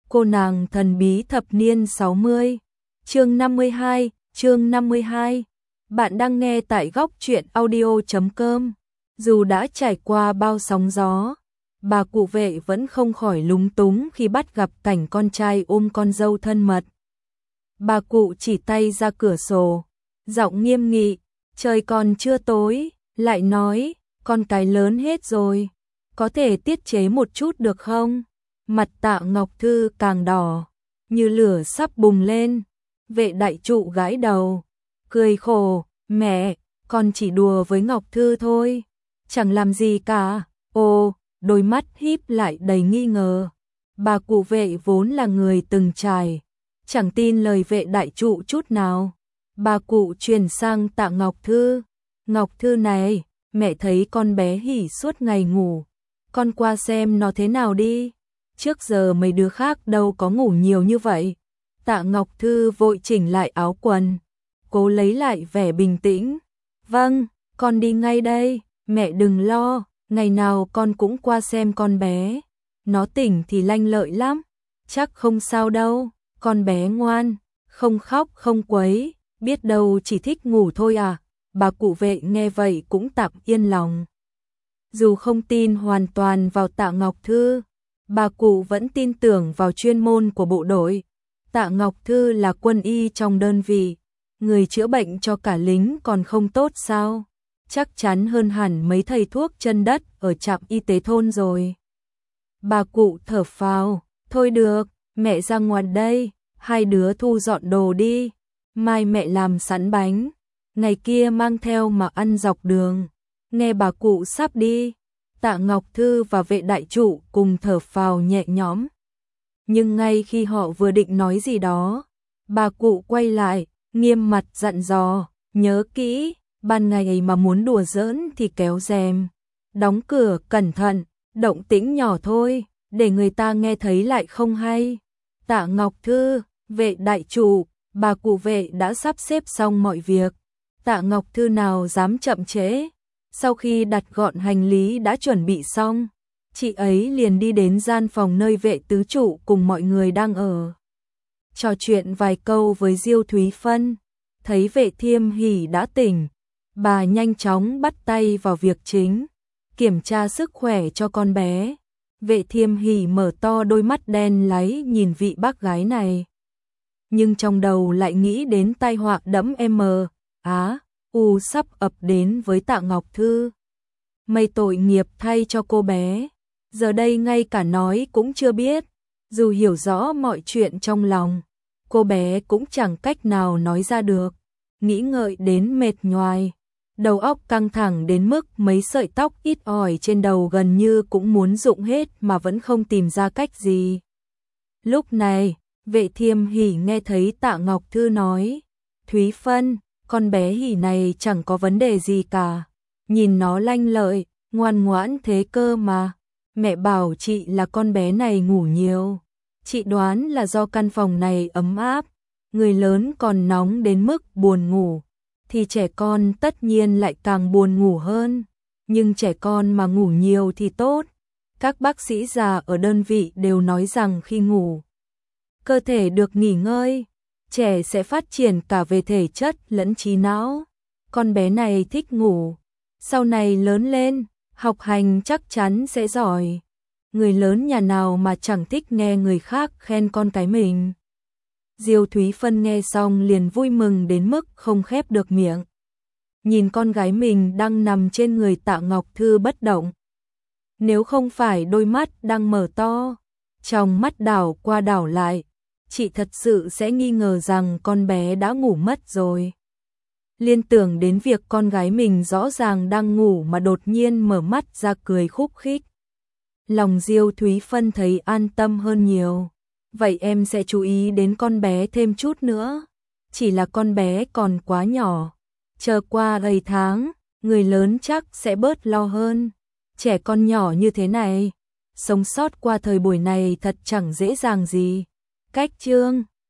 Cô nàng thần bí thập niên 60. Chương 52, chương 52. Bạn đang nghe tại góc truyện audio.com. Dù đã trải qua bao sóng gió, bà cụ vệ vẫn không khỏi lúng túng khi bắt gặp cảnh con trai ôm con dâu thân mật. Bà cụ chỉ tay ra cửa sổ, giọng nghiêm nghị, trời còn chưa tối, lại nói, con cái lớn hết rồi, có thể tiết chế một chút được không? Mặt Tạ Ngọc Thư càng đỏ, như lửa sắp bùng lên. Vệ đại trụ gãi đầu, cười khổ, mẹ, con chỉ đùa với Ngọc Thư thôi, chẳng làm gì cả. Ô, đôi mắt híp lại đầy nghi ngờ. Bà cụ vệ vốn là người từng trải, chẳng tin lời vệ đại trụ chút nào. Bà cụ chuyển sang Tạ Ngọc Thư. Ngọc Thư này, mẹ thấy con bé hỉ suốt ngày ngủ, con qua xem nó thế nào đi. Trước giờ mấy đứa khác đâu có ngủ nhiều như vậy. Tạ Ngọc Thư vội chỉnh lại áo quần, cố lấy lại vẻ bình tĩnh. Vâng, con đi ngay đây, mẹ đừng lo, ngày nào con cũng qua xem con bé. Nó tỉnh thì lanh lợi lắm, chắc không sao đâu, con bé ngoan, không khóc không quấy, biết đâu chỉ thích ngủ thôi à. Bà cụ vệ nghe vậy cũng tạm yên lòng. Dù không tin hoàn toàn vào Tạ Ngọc Thư, bà cụ vẫn tin tưởng vào chuyên môn của bộ đội. Tạ Ngọc Thư là quân y trong đơn vị, người chữa bệnh cho cả lính còn không tốt sao? Chắc chắn hơn hẳn mấy thầy thuốc chân đất ở trạm y tế thôn rồi. Bà cụ thở phào, thôi được, mẹ ra ngoài đây, hai đứa thu dọn đồ đi. Mai mẹ làm sẵn bánh, ngày kia mang theo mà ăn dọc đường. Nghe bà cụ sắp đi, Tạ Ngọc Thư và vệ đại trụ cùng thở phào nhẹ nhõm. Nhưng ngay khi họ vừa định nói gì đó, bà cụ quay lại, nghiêm mặt dặn dò, nhớ kỹ, ban ngày mà muốn đùa giỡn thì kéo rèm, đóng cửa cẩn thận, động tĩnh nhỏ thôi, để người ta nghe thấy lại không hay. Tạ Ngọc Thư, vệ đại trụ, bà cụ vệ đã sắp xếp xong mọi việc. Tạ Ngọc Thư nào dám chậm trễ. Sau khi đặt gọn hành lý đã chuẩn bị xong, chị ấy liền đi đến gian phòng nơi vệ tứ trụ cùng mọi người đang ở. Trò chuyện vài câu với Diêu Thúy Phân, thấy vệ Thiêm Hỷ đã tỉnh, bà nhanh chóng bắt tay vào việc chính, kiểm tra sức khỏe cho con bé. Vệ Thiêm Hỷ mở to đôi mắt đen láy nhìn vị bác gái này. Nhưng trong đầu lại nghĩ đến tai họa đẫm sắp ập đến với Tạ Ngọc Thư. May tội nghiệp thay cho cô bé, giờ đây ngay cả nói cũng chưa biết. Dù hiểu rõ mọi chuyện trong lòng, cô bé cũng chẳng cách nào nói ra được. Nghĩ ngợi đến mệt nhoài, đầu óc căng thẳng đến mức mấy sợi tóc ít ỏi trên đầu gần như cũng muốn rụng hết mà vẫn không tìm ra cách gì. Lúc này, vệ Thiêm Hỷ nghe thấy Tạ Ngọc Thư nói, Thúy Phân, con bé Hỷ này chẳng có vấn đề gì cả, nhìn nó lanh lợi, ngoan ngoãn thế cơ mà. Mẹ bảo chị là con bé này ngủ nhiều, chị đoán là do căn phòng này ấm áp, người lớn còn nóng đến mức buồn ngủ, thì trẻ con tất nhiên lại càng buồn ngủ hơn. Nhưng trẻ con mà ngủ nhiều thì tốt, các bác sĩ già ở đơn vị đều nói rằng khi ngủ, cơ thể được nghỉ ngơi, trẻ sẽ phát triển cả về thể chất lẫn trí não. Con bé này thích ngủ, sau này lớn lên, học hành chắc chắn sẽ giỏi. Người lớn nhà nào mà chẳng thích nghe người khác khen con cái mình. Diêu Thúy Phân nghe xong liền vui mừng đến mức không khép được miệng. Nhìn con gái mình đang nằm trên người Tạ Ngọc Thư bất động. Nếu không phải đôi mắt đang mở to, trong mắt đảo qua đảo lại, chị thật sự sẽ nghi ngờ rằng con bé đã ngủ mất rồi. Liên tưởng đến việc con gái mình rõ ràng đang ngủ mà đột nhiên mở mắt ra cười khúc khích. Lòng Diêu Thúy Phân thấy an tâm hơn nhiều. Vậy em sẽ chú ý đến con bé thêm chút nữa. Chỉ là con bé còn quá nhỏ. Chờ qua đầy tháng, người lớn chắc sẽ bớt lo hơn. Trẻ con nhỏ như thế này, sống sót qua thời buổi này thật chẳng dễ dàng gì. Cách chương